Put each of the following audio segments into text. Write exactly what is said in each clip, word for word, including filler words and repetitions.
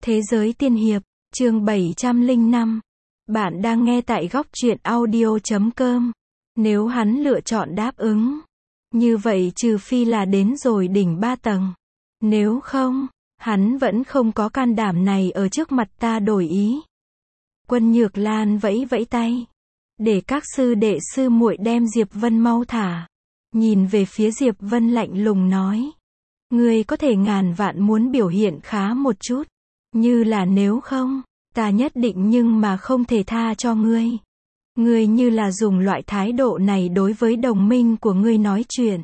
Thế giới tiên hiệp, chương bảy trăm lẻ năm. Bạn đang nghe tại góc truyện audio chấm com. Nếu hắn lựa chọn đáp ứng, như vậy trừ phi là đến rồi đỉnh ba tầng. Nếu không, hắn vẫn không có can đảm này ở trước mặt ta đổi ý. Quân Nhược Lan vẫy vẫy tay, để các sư đệ sư muội đem Diệp Vân mau thả. Nhìn về phía Diệp Vân lạnh lùng nói, ngươi có thể ngàn vạn muốn biểu hiện khá một chút, như là nếu không, ta nhất định nhưng mà không thể tha cho ngươi. Ngươi như là dùng loại thái độ này đối với đồng minh của ngươi nói chuyện,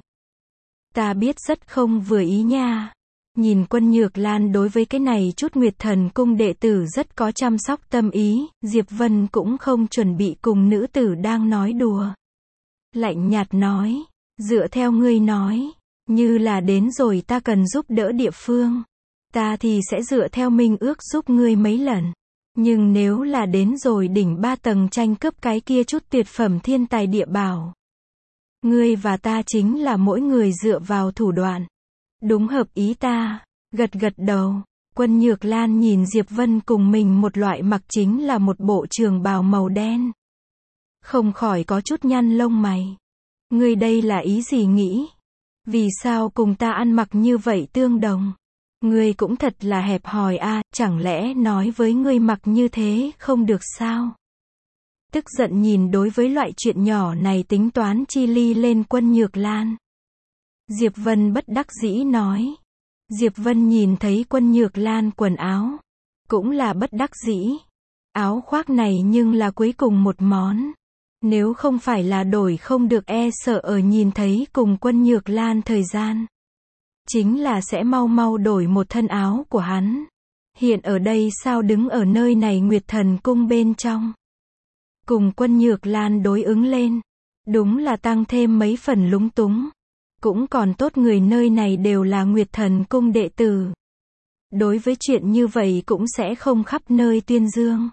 ta biết rất không vừa ý nha. Nhìn Quân Nhược Lan đối với cái này chút Nguyệt Thần cung đệ tử rất có chăm sóc tâm ý, Diệp Vân cũng không chuẩn bị cùng nữ tử đang nói đùa. Lạnh nhạt nói, dựa theo ngươi nói, như là đến rồi ta cần giúp đỡ địa phương, ta thì sẽ dựa theo minh ước giúp ngươi mấy lần. Nhưng nếu là đến rồi đỉnh ba tầng tranh cướp cái kia chút tuyệt phẩm thiên tài địa bảo, ngươi và ta chính là mỗi người dựa vào thủ đoạn. Đúng hợp ý ta. Gật gật đầu. Quân Nhược Lan nhìn Diệp Vân cùng mình một loại mặc chính là một bộ trường bào màu đen, không khỏi có chút nhăn lông mày. Ngươi đây là ý gì nghĩ? Vì sao cùng ta ăn mặc như vậy tương đồng? Ngươi cũng thật là hẹp hòi a, à, chẳng lẽ nói với ngươi mặc như thế không được sao? Tức giận nhìn đối với loại chuyện nhỏ này tính toán chi ly lên Quân Nhược Lan. Diệp Vân bất đắc dĩ nói. Diệp Vân nhìn thấy Quân Nhược Lan quần áo, cũng là bất đắc dĩ. Áo khoác này nhưng là cuối cùng một món. Nếu không phải là đổi không được e sợ ở nhìn thấy cùng Quân Nhược Lan thời gian, chính là sẽ mau mau đổi một thân áo của hắn. Hiện ở đây sao đứng ở nơi này Nguyệt Thần cung bên trong, cùng Quân Nhược Lan đối ứng lên, đúng là tăng thêm mấy phần lúng túng. Cũng còn tốt người nơi này đều là Nguyệt Thần cung đệ tử. Đối với chuyện như vậy cũng sẽ không khắp nơi tuyên dương.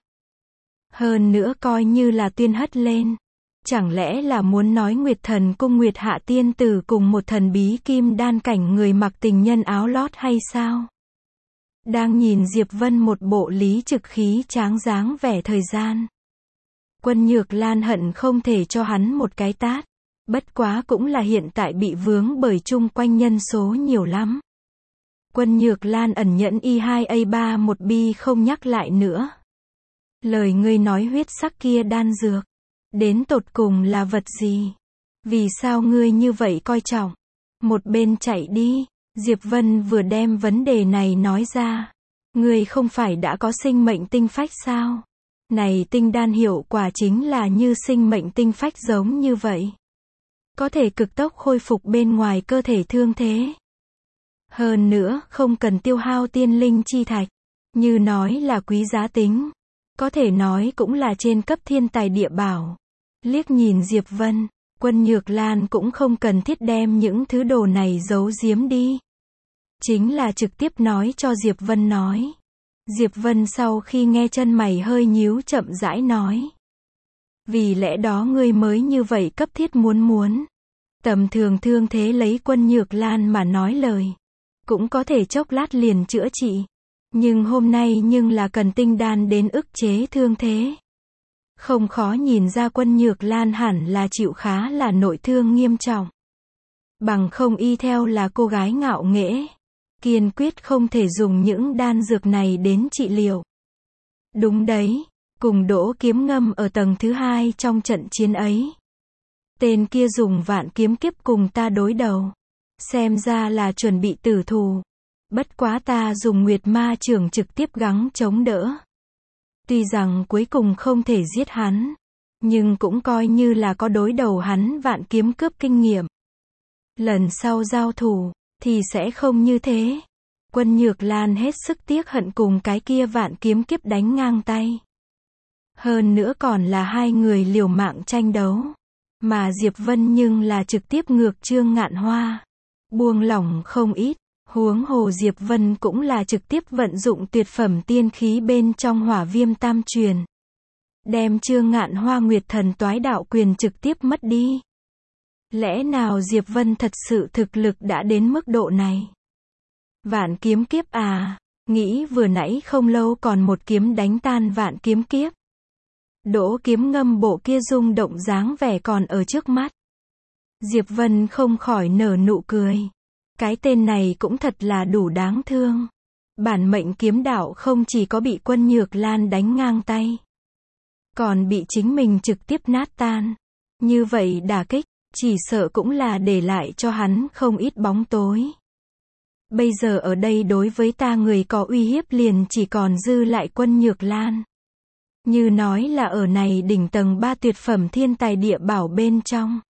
Hơn nữa coi như là tuyên hất lên. Chẳng lẽ là muốn nói Nguyệt Thần cung Nguyệt Hạ tiên tử cùng một thần bí kim đan cảnh người mặc tình nhân áo lót hay sao? Đang nhìn Diệp Vân một bộ lý trực khí tráng dáng vẻ thời gian, Quân Nhược Lan hận không thể cho hắn một cái tát. Bất quá cũng là hiện tại bị vướng bởi chung quanh nhân số nhiều lắm. Quân Nhược Lan ẩn nhẫn y hai a ba một b không nhắc lại nữa. Lời ngươi nói huyết sắc kia đan dược, đến tột cùng là vật gì? Vì sao ngươi như vậy coi trọng? Một bên chạy đi. Diệp Vân vừa đem vấn đề này nói ra. Ngươi không phải đã có sinh mệnh tinh phách sao? Này tinh đan hiệu quả chính là như sinh mệnh tinh phách giống như vậy, có thể cực tốc khôi phục bên ngoài cơ thể thương thế. Hơn nữa, không cần tiêu hao tiên linh chi thạch. Như nói là quý giá tính, có thể nói cũng là trên cấp thiên tài địa bảo. Liếc nhìn Diệp Vân, Quân Nhược Lan cũng không cần thiết đem những thứ đồ này giấu giếm đi. Chính là trực tiếp nói cho Diệp Vân nói. Diệp Vân sau khi nghe chân mày hơi nhíu chậm rãi nói. Vì lẽ đó ngươi mới như vậy cấp thiết muốn muốn. Tầm thường thương thế lấy Quân Nhược Lan mà nói lời, cũng có thể chốc lát liền chữa trị. Nhưng hôm nay nhưng là cần tinh đan đến ức chế thương thế. Không khó nhìn ra Quân Nhược Lan hẳn là chịu khá là nội thương nghiêm trọng. Bằng không y theo là cô gái ngạo nghễ, kiên quyết không thể dùng những đan dược này đến trị liệu. Đúng đấy. Cùng Đỗ Kiếm Ngâm ở tầng thứ hai trong trận chiến ấy. Tên kia dùng vạn kiếm kiếp cùng ta đối đầu. Xem ra là chuẩn bị tử thù. Bất quá ta dùng Nguyệt Ma Trưởng trực tiếp gắng chống đỡ. Tuy rằng cuối cùng không thể giết hắn, nhưng cũng coi như là có đối đầu hắn vạn kiếm cướp kinh nghiệm. Lần sau giao thủ, thì sẽ không như thế. Quân Nhược Lan hết sức tiếc hận cùng cái kia vạn kiếm kiếp đánh ngang tay. Hơn nữa còn là hai người liều mạng tranh đấu. Mà Diệp Vân nhưng là trực tiếp ngược Trương Ngạn Hoa. Buông lỏng không ít. Huống hồ Diệp Vân cũng là trực tiếp vận dụng tuyệt phẩm tiên khí bên trong Hỏa Viêm Tam Truyền, đem Trương Ngạn Hoa Nguyệt Thần Toái Đạo Quyền trực tiếp mất đi. Lẽ nào Diệp Vân thật sự thực lực đã đến mức độ này? Vạn kiếm kiếp à? Nghĩ vừa nãy không lâu còn một kiếm đánh tan vạn kiếm kiếp. Đỗ kiếm ngâm bộ kia rung động dáng vẻ còn ở trước mắt. Diệp Vân không khỏi nở nụ cười. Cái tên này cũng thật là đủ đáng thương. Bản mệnh kiếm đạo không chỉ có bị Quân Nhược Lan đánh ngang tay, còn bị chính mình trực tiếp nát tan. Như vậy đả kích, chỉ sợ cũng là để lại cho hắn không ít bóng tối. Bây giờ ở đây đối với ta người có uy hiếp liền chỉ còn dư lại Quân Nhược Lan. Như nói là ở này đỉnh tầng ba tuyệt phẩm thiên tài địa bảo bên trong.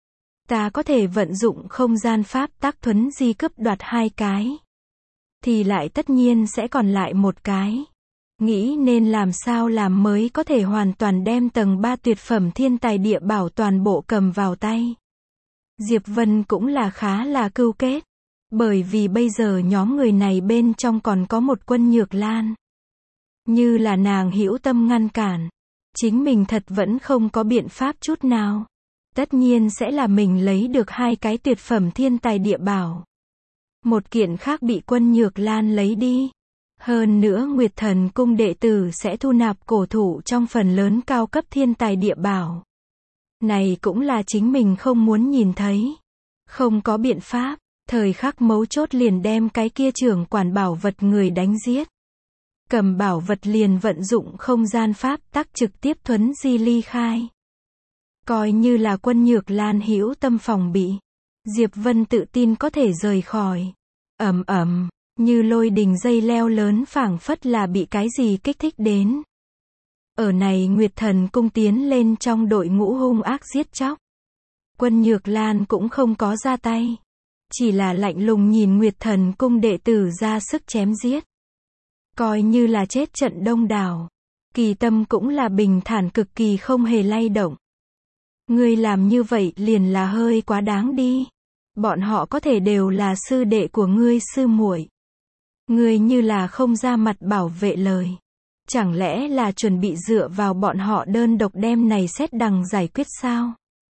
Ta có thể vận dụng không gian pháp tắc thuấn di cướp đoạt hai cái. Thì lại tất nhiên sẽ còn lại một cái. Nghĩ nên làm sao làm mới có thể hoàn toàn đem tầng ba tuyệt phẩm thiên tài địa bảo toàn bộ cầm vào tay. Diệp Vân cũng là khá là cưu kết. Bởi vì bây giờ nhóm người này bên trong còn có một Quân Nhược Lan. Như là nàng hữu tâm ngăn cản. Chính mình thật vẫn không có biện pháp chút nào. Tất nhiên sẽ là mình lấy được hai cái tuyệt phẩm thiên tài địa bảo. Một kiện khác bị Quân Nhược Lan lấy đi. Hơn nữa Nguyệt Thần Cung đệ tử sẽ thu nạp cổ thụ trong phần lớn cao cấp thiên tài địa bảo. Này cũng là chính mình không muốn nhìn thấy. Không có biện pháp, thời khắc mấu chốt liền đem cái kia trưởng quản bảo vật người đánh giết. Cầm bảo vật liền vận dụng không gian pháp tắc trực tiếp thuấn di ly khai. Coi như là Quân Nhược Lan hữu tâm phòng bị. Diệp Vân tự tin có thể rời khỏi. Ầm ầm, như lôi đình dây leo lớn phảng phất là bị cái gì kích thích đến. Ở này Nguyệt Thần Cung tiến lên trong đội ngũ hung ác giết chóc. Quân Nhược Lan cũng không có ra tay. Chỉ là lạnh lùng nhìn Nguyệt Thần Cung đệ tử ra sức chém giết. Coi như là chết trận đông đảo. Kỳ tâm cũng là bình thản cực kỳ không hề lay động. Ngươi làm như vậy liền là hơi quá đáng đi. Bọn họ có thể đều là sư đệ của ngươi sư muội. Ngươi như là không ra mặt bảo vệ lời. Chẳng lẽ là chuẩn bị dựa vào bọn họ đơn độc đem này xét đằng giải quyết sao?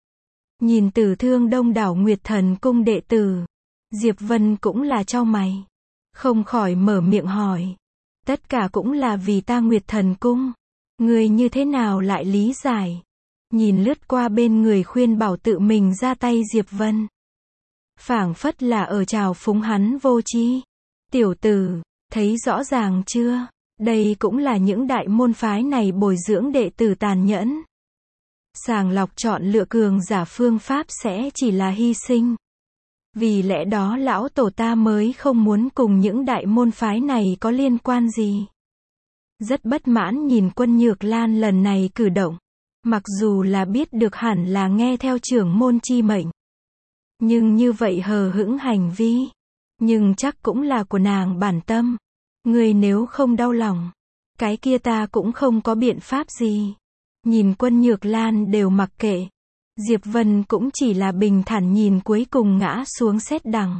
Nhìn tử thương đông đảo Nguyệt Thần Cung đệ tử. Diệp Vân cũng là chau mày. Không khỏi mở miệng hỏi. Tất cả cũng là vì ta Nguyệt Thần Cung. Ngươi như thế nào lại lý giải? Nhìn lướt qua bên người khuyên bảo tự mình ra tay Diệp Vân. Phảng phất là ở trào phúng hắn vô tri. Tiểu tử, thấy rõ ràng chưa? Đây cũng là những đại môn phái này bồi dưỡng đệ tử tàn nhẫn. Sàng lọc chọn lựa cường giả phương pháp sẽ chỉ là hy sinh. Vì lẽ đó lão tổ ta mới không muốn cùng những đại môn phái này có liên quan gì. Rất bất mãn nhìn Quân Nhược Lan lần này cử động. Mặc dù là biết được hẳn là nghe theo trưởng môn chi mệnh. Nhưng như vậy hờ hững hành vi. Nhưng chắc cũng là của nàng bản tâm. Người nếu không đau lòng. Cái kia ta cũng không có biện pháp gì. Nhìn Quân Nhược Lan đều mặc kệ. Diệp Vân cũng chỉ là bình thản nhìn cuối cùng ngã xuống sét đằng.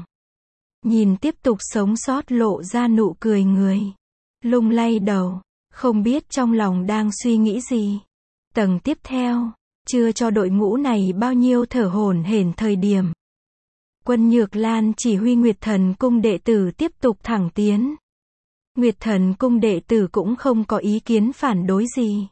Nhìn tiếp tục sống sót lộ ra nụ cười người. Lung lay đầu. Không biết trong lòng đang suy nghĩ gì. Tầng tiếp theo. Chưa cho đội ngũ này bao nhiêu thở hổn hển thời điểm. Quân Nhược Lan chỉ huy Nguyệt Thần Cung đệ tử tiếp tục thẳng tiến. Nguyệt Thần Cung đệ tử cũng không có ý kiến phản đối gì.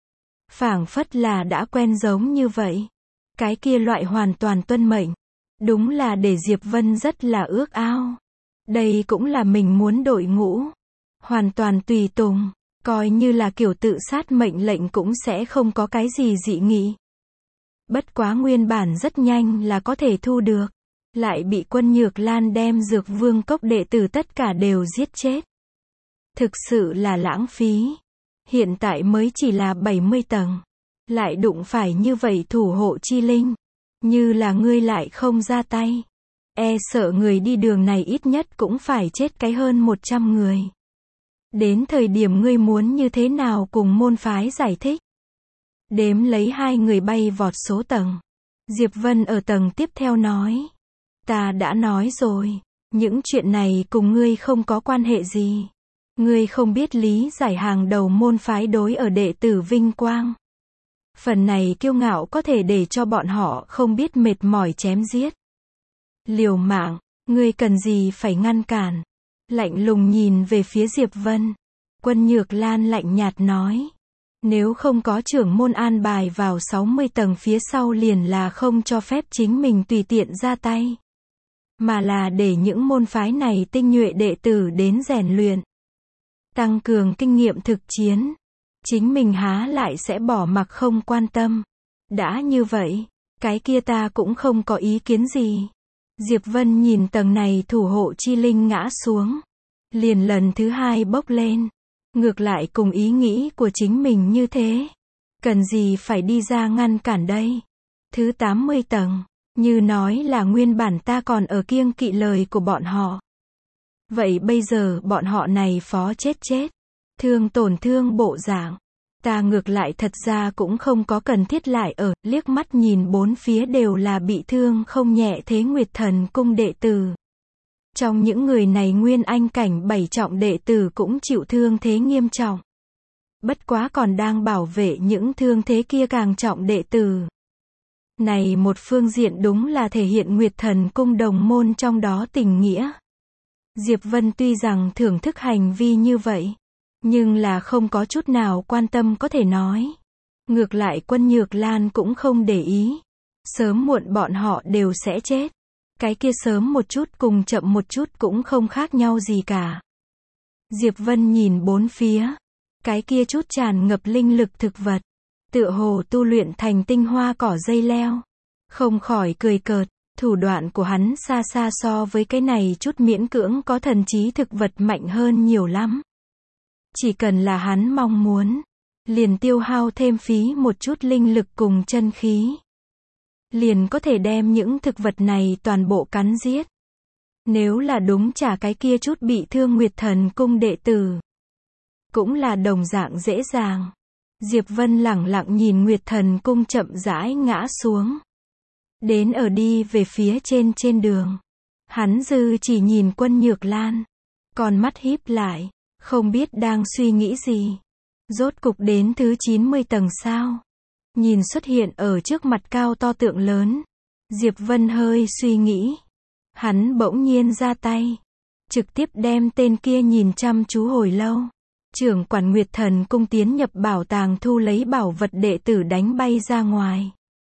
Phảng phất là đã quen giống như vậy. Cái kia loại hoàn toàn tuân mệnh. Đúng là để Diệp Vân rất là ước ao. Đây cũng là mình muốn đội ngũ. Hoàn toàn tùy tùng. Coi như là kiểu tự sát mệnh lệnh cũng sẽ không có cái gì dị nghị. Bất quá nguyên bản rất nhanh là có thể thu được. Lại bị Quân Nhược Lan đem Dược Vương Cốc đệ tử tất cả đều giết chết. Thực sự là lãng phí. Hiện tại mới chỉ là bảy mươi tầng. Lại đụng phải như vậy thủ hộ chi linh. Như là ngươi lại không ra tay. E sợ người đi đường này ít nhất cũng phải chết cái hơn một trăm người. Đến thời điểm ngươi muốn như thế nào cùng môn phái giải thích. Đếm lấy hai người bay vọt số tầng. Diệp Vân ở tầng tiếp theo nói. Ta đã nói rồi. Những chuyện này cùng ngươi không có quan hệ gì. Ngươi không biết lý giải hàng đầu môn phái đối ở đệ tử vinh quang. Phần này kiêu ngạo có thể để cho bọn họ không biết mệt mỏi chém giết. Liều mạng, ngươi cần gì phải ngăn cản. lạnh lùng nhìn về phía Diệp Vân. Quân Nhược Lan lạnh nhạt nói. Nếu không có trưởng môn an bài vào sáu mươi tầng phía sau liền là không cho phép chính mình tùy tiện ra tay. Mà là để những môn phái này tinh nhuệ đệ tử đến rèn luyện. Tăng cường kinh nghiệm thực chiến. Chính mình há lại sẽ bỏ mặc không quan tâm. Đã như vậy, cái kia ta cũng không có ý kiến gì. Diệp Vân nhìn tầng này thủ hộ chi linh ngã xuống. Liền lần thứ hai bốc lên. Ngược lại cùng ý nghĩ của chính mình như thế. Cần gì phải đi ra ngăn cản đây. Thứ tám mươi tầng. Như nói là nguyên bản ta còn ở kiêng kỵ lời của bọn họ. Vậy bây giờ bọn họ này phó chết chết. Thương tổn thương bộ dạng. Ta ngược lại thật ra cũng không có cần thiết lại ở, liếc mắt nhìn bốn phía đều là bị thương không nhẹ thế Nguyệt Thần cung đệ tử. Trong những người này nguyên anh cảnh bảy trọng đệ tử cũng chịu thương thế nghiêm trọng. Bất quá còn đang bảo vệ những thương thế kia càng trọng đệ tử. Này một phương diện đúng là thể hiện Nguyệt Thần cung đồng môn trong đó tình nghĩa. Diệp Vân tuy rằng thưởng thức hành vi như vậy, nhưng là không có chút nào quan tâm có thể nói. Ngược lại Quân Nhược Lan cũng không để ý. Sớm muộn bọn họ đều sẽ chết. Cái kia sớm một chút cùng chậm một chút cũng không khác nhau gì cả. Diệp Vân nhìn bốn phía. Cái kia chút tràn ngập linh lực thực vật. Tựa hồ tu luyện thành tinh hoa cỏ dây leo. Không khỏi cười cợt. Thủ đoạn của hắn xa xa so với cái này chút miễn cưỡng có thần trí thực vật mạnh hơn nhiều lắm. Chỉ cần là hắn mong muốn. Liền tiêu hao thêm phí một chút linh lực cùng chân khí. Liền có thể đem những thực vật này toàn bộ cắn giết. Nếu là đúng trả cái kia chút bị thương Nguyệt Thần cung đệ tử. Cũng là đồng dạng dễ dàng. Diệp Vân lẳng lặng nhìn Nguyệt Thần cung chậm rãi ngã xuống. Đến ở đi về phía trên trên đường. Hắn dư chỉ nhìn Quân Nhược Lan. Còn mắt híp lại. Không biết đang suy nghĩ gì. Rốt cục đến thứ chín mươi tầng sao. Nhìn xuất hiện ở trước mặt cao to tượng lớn. Diệp Vân hơi suy nghĩ. Hắn bỗng nhiên ra tay. Trực tiếp đem tên kia nhìn chăm chú hồi lâu. Trưởng quản Nguyệt Thần cung tiến nhập bảo tàng thu lấy bảo vật đệ tử đánh bay ra ngoài.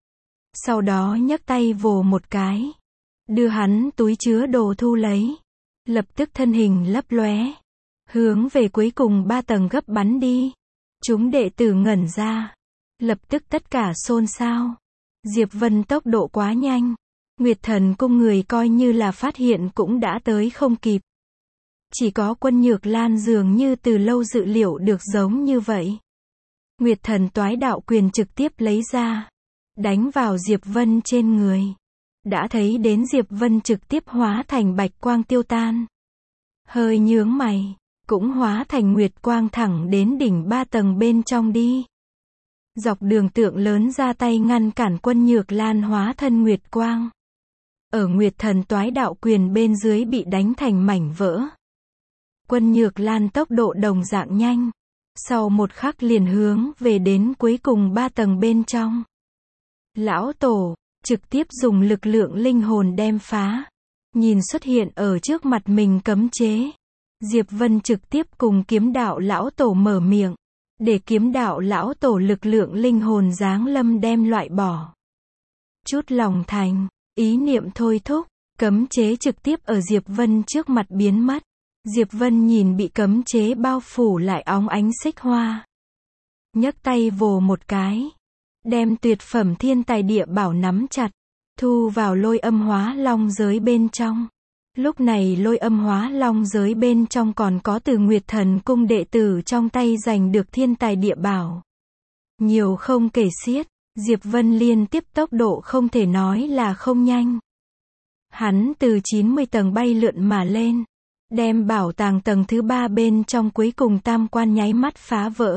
Sau đó nhấc tay vồ một cái. Đưa hắn túi chứa đồ thu lấy. Lập tức thân hình lấp lóe. Hướng về cuối cùng ba tầng gấp bắn đi. Chúng đệ tử ngẩn ra. Lập tức tất cả xôn xao. Diệp Vân tốc độ quá nhanh. Nguyệt Thần cung người coi như là phát hiện cũng đã tới không kịp. Chỉ có Quân Nhược Lan dường như từ lâu dự liệu được giống như vậy. Nguyệt Thần toái đạo quyền trực tiếp lấy ra. Đánh vào Diệp Vân trên người. Đã thấy đến Diệp Vân trực tiếp hóa thành bạch quang tiêu tan. Hơi nhướng mày. Cũng hóa thành nguyệt quang thẳng đến đỉnh ba tầng bên trong đi. Dọc đường tượng lớn ra tay ngăn cản Quân Nhược Lan hóa thân nguyệt quang. Ở Nguyệt Thần toái đạo quyền bên dưới bị đánh thành mảnh vỡ. Quân Nhược Lan tốc độ đồng dạng nhanh. Sau một khắc liền hướng về đến cuối cùng ba tầng bên trong. Lão Tổ, trực tiếp dùng lực lượng linh hồn đem phá. Nhìn xuất hiện ở trước mặt mình cấm chế. Diệp Vân trực tiếp cùng kiếm đạo lão tổ mở miệng. Để kiếm đạo lão tổ lực lượng linh hồn giáng lâm đem loại bỏ. Chút lòng thành, ý niệm thôi thúc, cấm chế trực tiếp ở Diệp Vân trước mặt biến mất. Diệp Vân nhìn bị cấm chế bao phủ lại óng ánh xích hoa. Nhấc tay vồ một cái. Đem tuyệt phẩm thiên tài địa bảo nắm chặt. Thu vào lôi âm hóa long giới bên trong. Lúc này lôi âm hóa long giới bên trong còn có từ Nguyệt Thần cung đệ tử trong tay giành được thiên tài địa bảo. Nhiều không kể xiết, Diệp Vân liên tiếp tốc độ không thể nói là không nhanh. Hắn từ chín mươi tầng bay lượn mà lên. Đem bảo tàng tầng thứ ba bên trong cuối cùng tam quan nháy mắt phá vỡ.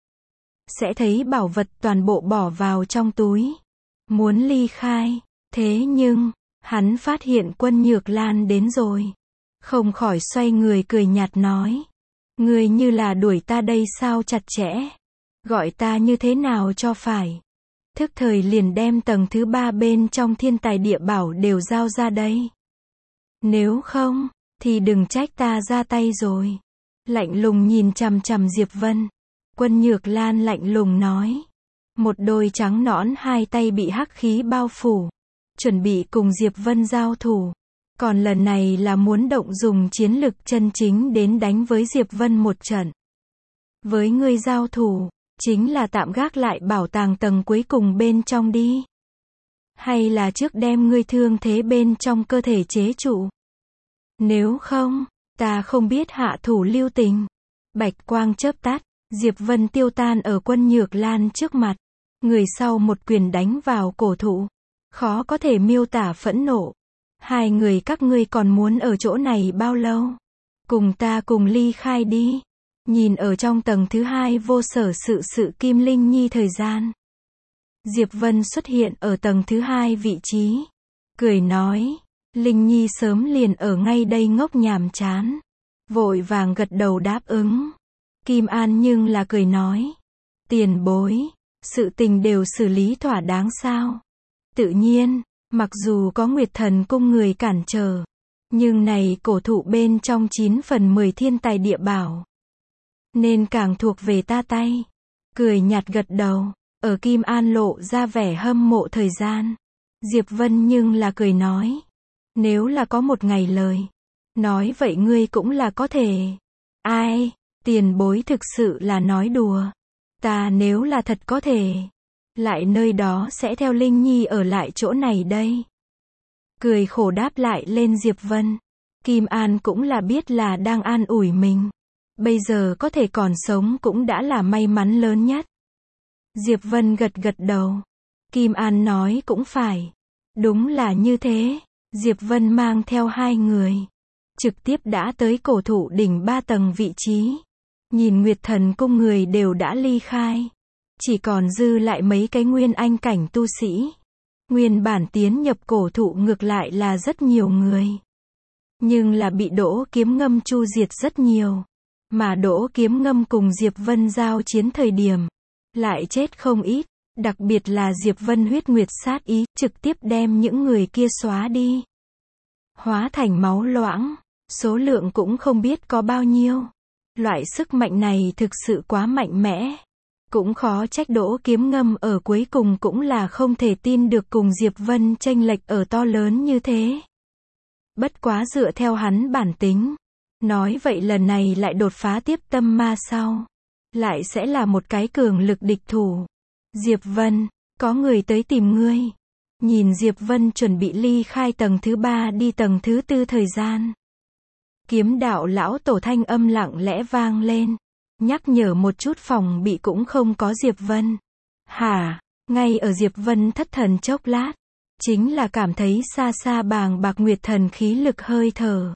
Sẽ thấy bảo vật toàn bộ bỏ vào trong túi. Muốn ly khai, thế nhưng... Hắn phát hiện Quân Nhược Lan đến rồi. Không khỏi xoay người cười nhạt nói. Người như là đuổi ta đây sao chặt chẽ. Gọi ta như thế nào cho phải. Thức thời liền đem tầng thứ ba bên trong thiên tài địa bảo đều giao ra đây. Nếu không, thì đừng trách ta ra tay rồi. Lạnh lùng nhìn chằm chằm Diệp Vân. Quân Nhược Lan lạnh lùng nói. Một đôi trắng nõn hai tay bị hắc khí bao phủ. Chuẩn bị cùng Diệp Vân giao thủ. Còn lần này là muốn động dùng chiến lực chân chính đến đánh với Diệp Vân một trận. Với ngươi giao thủ, chính là tạm gác lại bảo tàng tầng cuối cùng bên trong đi. Hay là trước đem ngươi thương thế bên trong cơ thể chế trụ. Nếu không, ta không biết hạ thủ lưu tình. Bạch quang chớp tắt, Diệp Vân tiêu tan ở Quân Nhược Lan trước mặt. Người sau một quyền đánh vào cổ thụ. Khó có thể miêu tả phẫn nộ. Hai người các ngươi còn muốn ở chỗ này bao lâu? Cùng ta cùng ly khai đi. Nhìn ở trong tầng thứ hai vô sở sự sự Kim Linh Nhi thời gian. Diệp Vân xuất hiện ở tầng thứ hai vị trí. Cười nói. Linh Nhi sớm liền ở ngay đây ngốc nhàm chán. Vội vàng gật đầu đáp ứng. Kim An nhưng là cười nói. Tiền bối. Sự tình đều xử lý thỏa đáng sao? Tự nhiên. Mặc dù có Nguyệt Thần cung người cản trở. Nhưng này cổ thụ bên trong chín phần mười thiên tài địa bảo. Nên càng thuộc về ta tay. Cười nhạt gật đầu. Ở Kim An lộ ra vẻ hâm mộ thời gian. Diệp Vân nhưng là cười nói. Nếu là có một ngày lời. Nói vậy ngươi cũng là có thể. Ai, tiền bối thực sự là nói đùa. Ta nếu là thật có thể. Lại nơi đó sẽ theo Linh Nhi ở lại chỗ này đây. Cười khổ đáp lại lên Diệp Vân. Kim An cũng là biết là đang an ủi mình. Bây giờ có thể còn sống cũng đã là may mắn lớn nhất. Diệp Vân gật gật đầu. Kim An nói cũng phải. Đúng là như thế. Diệp Vân mang theo hai người. Trực tiếp đã tới cổ thụ đỉnh ba tầng vị trí. Nhìn Nguyệt Thần cung người đều đã ly khai. Chỉ còn dư lại mấy cái nguyên anh cảnh tu sĩ. Nguyên bản tiến nhập cổ thụ ngược lại là rất nhiều người. Nhưng là bị Đỗ Kiếm Ngâm chu diệt rất nhiều. Mà Đỗ Kiếm Ngâm cùng Diệp Vân giao chiến thời điểm. Lại chết không ít. Đặc biệt là Diệp Vân huyết nguyệt sát ý trực tiếp đem những người kia xóa đi. Hóa thành máu loãng. Số lượng cũng không biết có bao nhiêu. Loại sức mạnh này thực sự quá mạnh mẽ. Cũng khó trách Đỗ Kiếm Ngâm ở cuối cùng cũng là không thể tin được cùng Diệp Vân chênh lệch ở to lớn như thế. Bất quá dựa theo hắn bản tính. Nói vậy lần này lại đột phá tiếp tâm ma sau. Lại sẽ là một cái cường lực địch thủ. Diệp Vân, có người tới tìm ngươi. Nhìn Diệp Vân chuẩn bị ly khai tầng thứ ba đi tầng thứ tư thời gian. Kiếm đạo lão tổ thanh âm lặng lẽ vang lên. Nhắc nhở một chút phòng bị cũng không có Diệp Vân. Hả, ngay ở Diệp Vân thất thần chốc lát. Chính là cảm thấy xa xa bàng bạc Nguyệt Thần khí lực hơi thở.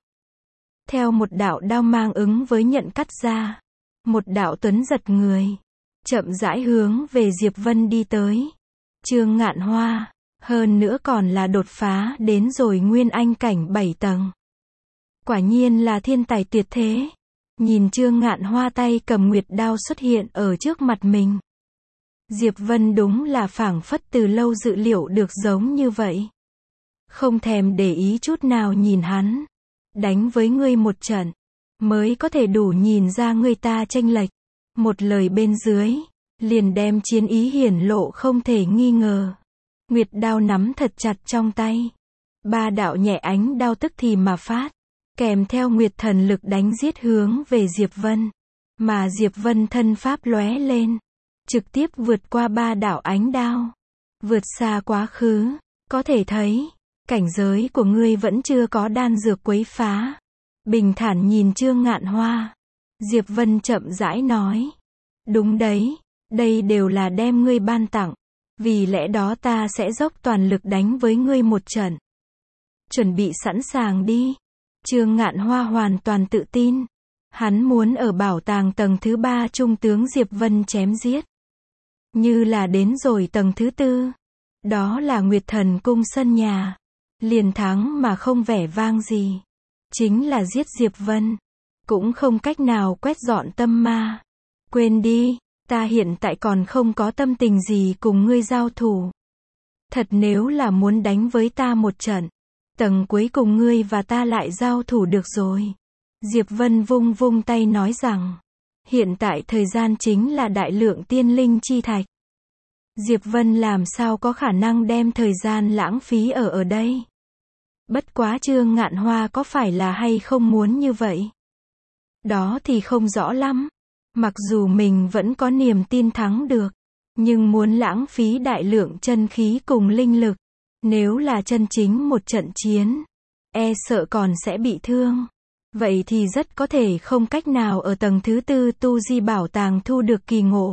Theo một đạo đao mang ứng với nhận cắt ra. Một đạo tuấn giật người. Chậm rãi hướng về Diệp Vân đi tới. Trương Ngạn Hoa. Hơn nữa còn là đột phá đến rồi nguyên anh cảnh bảy tầng. Quả nhiên là thiên tài tuyệt thế. Nhìn Trương Ngạn Hoa tay cầm nguyệt đao xuất hiện ở trước mặt mình. Diệp Vân đúng là phảng phất từ lâu dự liệu được giống như vậy. Không thèm để ý chút nào nhìn hắn. Đánh với ngươi một trận. Mới có thể đủ nhìn ra người ta chênh lệch. Một lời bên dưới. Liền đem chiến ý hiển lộ không thể nghi ngờ. Nguyệt đao nắm thật chặt trong tay. Ba đạo nhẹ ánh đao tức thì mà phát. Kèm theo Nguyệt Thần lực đánh giết hướng về Diệp Vân. Mà Diệp Vân thân pháp lóe lên. Trực tiếp vượt qua ba đạo ánh đao. Vượt xa quá khứ. Có thể thấy. Cảnh giới của ngươi vẫn chưa có đan dược quấy phá. Bình thản nhìn Trương Ngạn Hoa. Diệp Vân chậm rãi nói. Đúng đấy. Đây đều là đem ngươi ban tặng. Vì lẽ đó ta sẽ dốc toàn lực đánh với ngươi một trận. Chuẩn bị sẵn sàng đi. Trương Ngạn Hoa hoàn toàn tự tin. Hắn muốn ở bảo tàng tầng thứ ba trung tướng Diệp Vân chém giết. Như là đến rồi tầng thứ tư. Đó là Nguyệt Thần cung sân nhà. Liền thắng mà không vẻ vang gì. Chính là giết Diệp Vân. Cũng không cách nào quét dọn tâm ma. Quên đi, ta hiện tại còn không có tâm tình gì cùng ngươi giao thủ. Thật nếu là muốn đánh với ta một trận. Tầng cuối cùng ngươi và ta lại giao thủ được rồi. Diệp Vân vung vung tay nói rằng, hiện tại thời gian chính là đại lượng tiên linh chi thạch. Diệp Vân làm sao có khả năng đem thời gian lãng phí ở ở đây. Bất quá Trương Ngạn Hoa có phải là hay không muốn như vậy? Đó thì không rõ lắm. Mặc dù mình vẫn có niềm tin thắng được, nhưng muốn lãng phí đại lượng chân khí cùng linh lực, nếu là chân chính một trận chiến, e sợ còn sẽ bị thương. Vậy thì rất có thể không cách nào ở tầng thứ tư tu di bảo tàng thu được kỳ ngộ.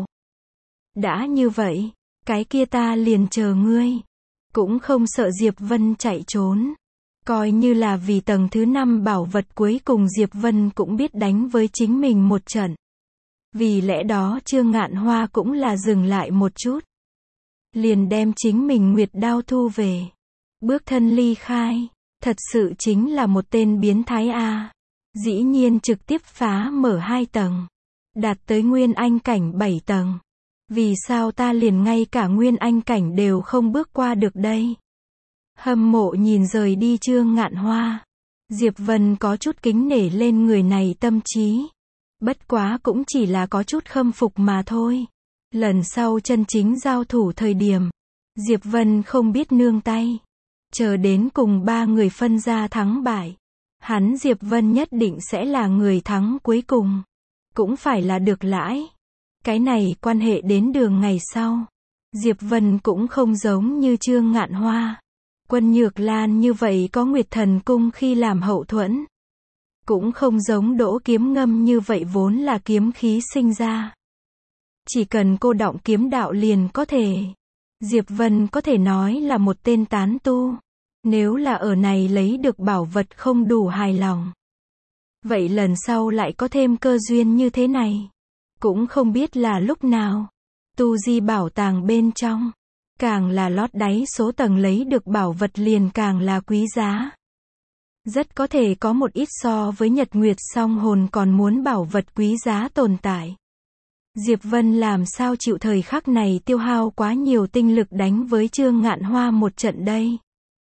Đã như vậy, cái kia ta liền chờ ngươi. Cũng không sợ Diệp Vân chạy trốn. Coi như là vì tầng thứ năm bảo vật cuối cùng Diệp Vân cũng biết đánh với chính mình một trận. Vì lẽ đó Trương Ngạn Hoa cũng là dừng lại một chút. Liền đem chính mình nguyệt đao thu về. Bước thân ly khai. Thật sự chính là một tên biến thái a. Dĩ nhiên trực tiếp phá mở hai tầng. Đạt tới Nguyên Anh cảnh bảy tầng. Vì sao ta liền ngay cả Nguyên Anh cảnh đều không bước qua được đây? Hâm mộ nhìn rời đi Trương Ngạn Hoa. Diệp Vân có chút kính nể lên người này tâm trí. Bất quá cũng chỉ là có chút khâm phục mà thôi. Lần sau chân chính giao thủ thời điểm, Diệp Vân không biết nương tay. Chờ đến cùng ba người phân ra thắng bại. Hắn Diệp Vân nhất định sẽ là người thắng cuối cùng. Cũng phải là được lãi. Cái này quan hệ đến đường ngày sau. Diệp Vân cũng không giống như Trương Ngạn Hoa. Quân Nhược Lan như vậy có Nguyệt Thần Cung khi làm hậu thuẫn. Cũng không giống Đỗ Kiếm Ngâm như vậy vốn là kiếm khí sinh ra. Chỉ cần cô đọng kiếm đạo liền có thể. Diệp Vân có thể nói là một tên tán tu. Nếu là ở này lấy được bảo vật không đủ hài lòng. Vậy lần sau lại có thêm cơ duyên như thế này. Cũng không biết là lúc nào. Tu di bảo tàng bên trong. Càng là lót đáy số tầng lấy được bảo vật liền càng là quý giá. Rất có thể có một ít so với Nhật Nguyệt song hồn còn muốn bảo vật quý giá tồn tại. Diệp Vân làm sao chịu thời khắc này tiêu hao quá nhiều tinh lực đánh với Trương Ngạn Hoa một trận đây.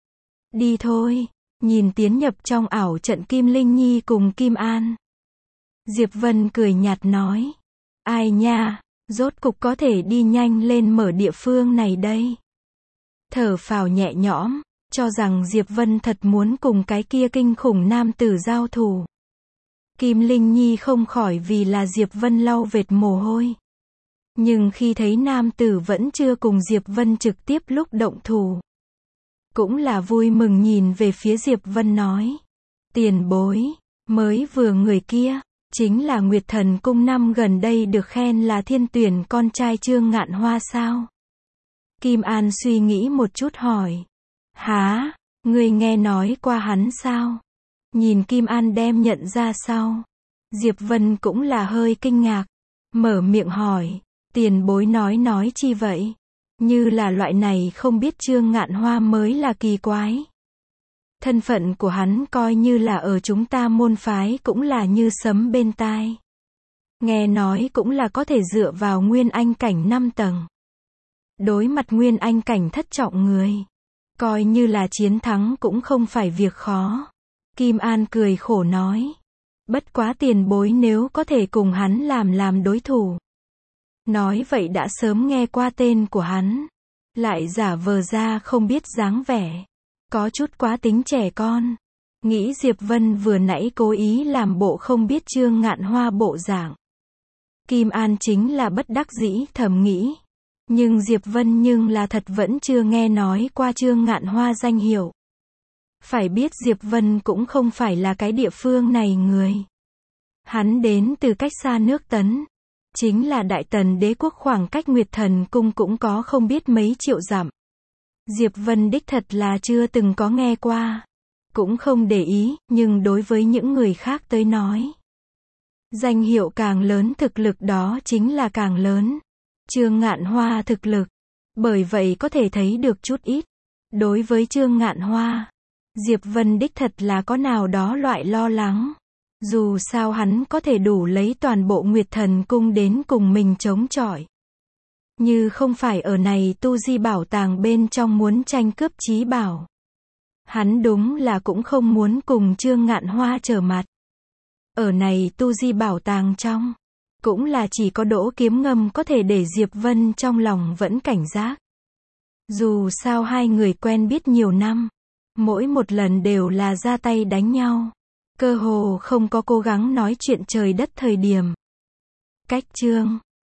Đi thôi, nhìn tiến nhập trong ảo trận Kim Linh Nhi cùng Kim An. Diệp Vân cười nhạt nói. Ai nha, rốt cục có thể đi nhanh lên mở địa phương này đây. Thở phào nhẹ nhõm, cho rằng Diệp Vân thật muốn cùng cái kia kinh khủng nam tử giao thủ. Kim Linh Nhi không khỏi vì là Diệp Vân lau vệt mồ hôi. Nhưng khi thấy nam tử vẫn chưa cùng Diệp Vân trực tiếp lúc động thủ. Cũng là vui mừng nhìn về phía Diệp Vân nói. Tiền bối, mới vừa người kia, chính là Nguyệt Thần Cung năm gần đây được khen là thiên tuyển con trai Trương Ngạn Hoa sao? Kim An suy nghĩ một chút hỏi. Hả, ngươi nghe nói qua hắn sao? Nhìn Kim An đem nhận ra sau. Diệp Vân cũng là hơi kinh ngạc. Mở miệng hỏi. Tiền bối nói nói chi vậy? Như là loại này không biết Trương Ngạn Hoa mới là kỳ quái. Thân phận của hắn coi như là ở chúng ta môn phái cũng là như sấm bên tai. Nghe nói cũng là có thể dựa vào Nguyên Anh cảnh năm tầng. Đối mặt Nguyên Anh cảnh thất trọng người. Coi như là chiến thắng cũng không phải việc khó. Kim An cười khổ nói. Bất quá tiền bối nếu có thể cùng hắn làm làm đối thủ. Nói vậy đã sớm nghe qua tên của hắn. Lại giả vờ ra không biết dáng vẻ. Có chút quá tính trẻ con. Nghĩ Diệp Vân vừa nãy cố ý làm bộ không biết Trương Ngạn Hoa bộ dạng. Kim An chính là bất đắc dĩ thầm nghĩ. Nhưng Diệp Vân nhưng là thật vẫn chưa nghe nói qua Trương Ngạn Hoa danh hiệu. Phải biết Diệp Vân cũng không phải là cái địa phương này người. Hắn đến từ cách xa nước Tấn. Chính là Đại Tần đế quốc khoảng cách Nguyệt Thần Cung cũng có không biết mấy triệu dặm. Diệp Vân đích thật là chưa từng có nghe qua. Cũng không để ý, nhưng đối với những người khác tới nói. Danh hiệu càng lớn thực lực đó chính là càng lớn. Trương Ngạn Hoa thực lực. Bởi vậy có thể thấy được chút ít. Đối với Trương Ngạn Hoa, Diệp Vân đích thật là có nào đó loại lo lắng. Dù sao hắn có thể đủ lấy toàn bộ Nguyệt Thần Cung đến cùng mình chống chọi. Như không phải ở này tu di bảo tàng bên trong muốn tranh cướp chí bảo. Hắn đúng là cũng không muốn cùng Trương Ngạn Hoa trở mặt. Ở này tu di bảo tàng trong, cũng là chỉ có Đỗ Kiếm Ngâm có thể để Diệp Vân trong lòng vẫn cảnh giác. Dù sao hai người quen biết nhiều năm, mỗi một lần đều là ra tay đánh nhau, cơ hồ không có cố gắng nói chuyện trời đất thời điểm. Cách chương